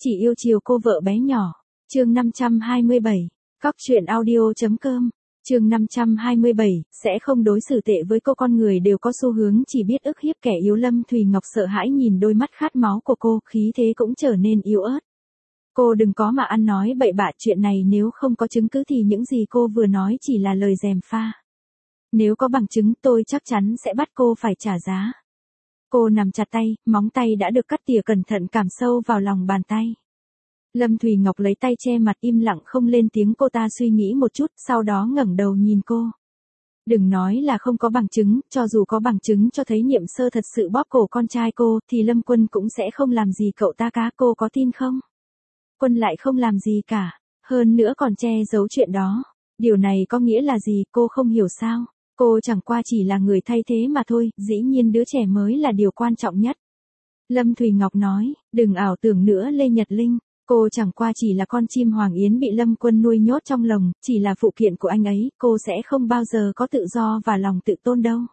Chỉ yêu chiều cô vợ bé nhỏ. Chương 527. Cóc truyện audio.com. Chương 527, sẽ không đối xử tệ với cô. Con người đều có xu hướng chỉ biết ức hiếp kẻ yếu. Lâm Thùy Ngọc sợ hãi nhìn đôi mắt khát máu của cô, khí thế cũng trở nên yếu ớt. Cô đừng có mà ăn nói bậy bạ, chuyện này nếu không có chứng cứ thì những gì cô vừa nói chỉ là lời gièm pha. Nếu có bằng chứng tôi chắc chắn sẽ bắt cô phải trả giá. Cô nắm chặt tay, móng tay đã được cắt tỉa cẩn thận cảm sâu vào lòng bàn tay. Lâm Thùy Ngọc lấy tay che mặt im lặng không lên tiếng. Cô ta suy nghĩ một chút, sau đó ngẩng đầu nhìn cô. Đừng nói là không có bằng chứng, cho dù có bằng chứng cho thấy Niệm Sơ thật sự bóp cổ con trai cô, thì Lâm Quân cũng sẽ không làm gì cậu ta cả. Cô có tin không? Quân lại không làm gì cả, hơn nữa còn che giấu chuyện đó. Điều này có nghĩa là gì, cô không hiểu sao? Cô chẳng qua chỉ là người thay thế mà thôi, dĩ nhiên đứa trẻ mới là điều quan trọng nhất. Lâm Thùy Ngọc nói, đừng ảo tưởng nữa Lê Nhật Linh, cô chẳng qua chỉ là con chim Hoàng Yến bị Lâm Quân nuôi nhốt trong lồng, chỉ là phụ kiện của anh ấy, cô sẽ không bao giờ có tự do và lòng tự tôn đâu.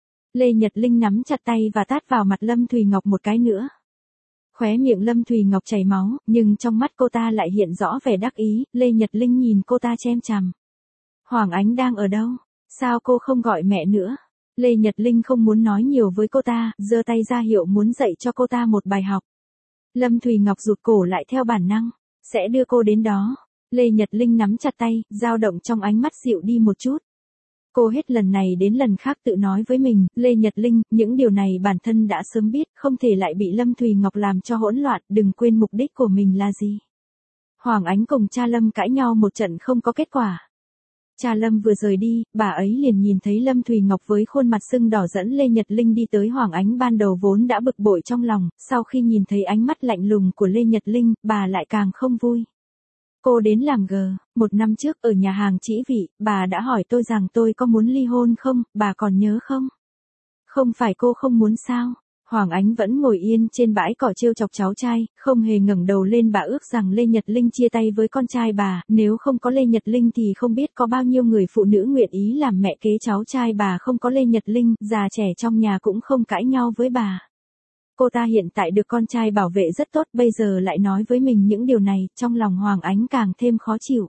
Lê Nhật Linh nắm chặt tay và tát vào mặt Lâm Thùy Ngọc một cái nữa. Khóe miệng Lâm Thùy Ngọc chảy máu, nhưng trong mắt cô ta lại hiện rõ vẻ đắc ý. Lê Nhật Linh nhìn cô ta chăm chằm. Hoàng Ánh đang ở đâu? Sao cô không gọi mẹ nữa? Lê Nhật Linh không muốn nói nhiều với cô ta, giơ tay ra hiệu muốn dạy cho cô ta một bài học. Lâm Thùy Ngọc rụt cổ lại theo bản năng. Sẽ đưa cô đến đó. Lê Nhật Linh nắm chặt tay, dao động trong ánh mắt dịu đi một chút. Cô hết lần này đến lần khác tự nói với mình, Lê Nhật Linh, những điều này bản thân đã sớm biết, không thể lại bị Lâm Thùy Ngọc làm cho hỗn loạn, đừng quên mục đích của mình là gì. Hoàng Ánh cùng cha Lâm cãi nhau một trận không có kết quả. Cha Lâm vừa rời đi, bà ấy liền nhìn thấy Lâm Thùy Ngọc với khuôn mặt sưng đỏ dẫn Lê Nhật Linh đi tới. Hoàng Ánh ban đầu vốn đã bực bội trong lòng, sau khi nhìn thấy ánh mắt lạnh lùng của Lê Nhật Linh, bà lại càng không vui. Cô đến làm một năm trước ở nhà hàng Chỉ Vị, bà đã hỏi tôi rằng tôi có muốn ly hôn không, bà còn nhớ không? Không phải cô không muốn sao? Hoàng Ánh vẫn ngồi yên trên bãi cỏ trêu chọc cháu trai, không hề ngẩng đầu lên. Bà ước rằng Lê Nhật Linh chia tay với con trai bà, nếu không có Lê Nhật Linh thì không biết có bao nhiêu người phụ nữ nguyện ý làm mẹ kế cháu trai bà. Không có Lê Nhật Linh, già trẻ trong nhà cũng không cãi nhau với bà. Cô ta hiện tại được con trai bảo vệ rất tốt, bây giờ lại nói với mình những điều này, trong lòng Hoàng Ánh càng thêm khó chịu.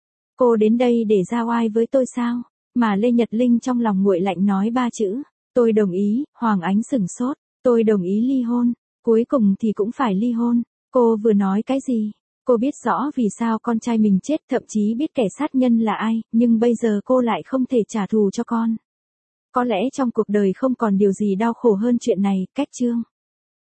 Cô đến đây để ra oai với tôi sao? Mà Lê Nhật Linh trong lòng nguội lạnh nói ba chữ, tôi đồng ý. Hoàng Ánh sửng sốt, tôi đồng ý ly hôn, cuối cùng thì cũng phải ly hôn. Cô vừa nói cái gì? Cô biết rõ vì sao con trai mình chết, thậm chí biết kẻ sát nhân là ai, nhưng bây giờ cô lại không thể trả thù cho con. Có lẽ trong cuộc đời không còn điều gì đau khổ hơn chuyện này. Cách chương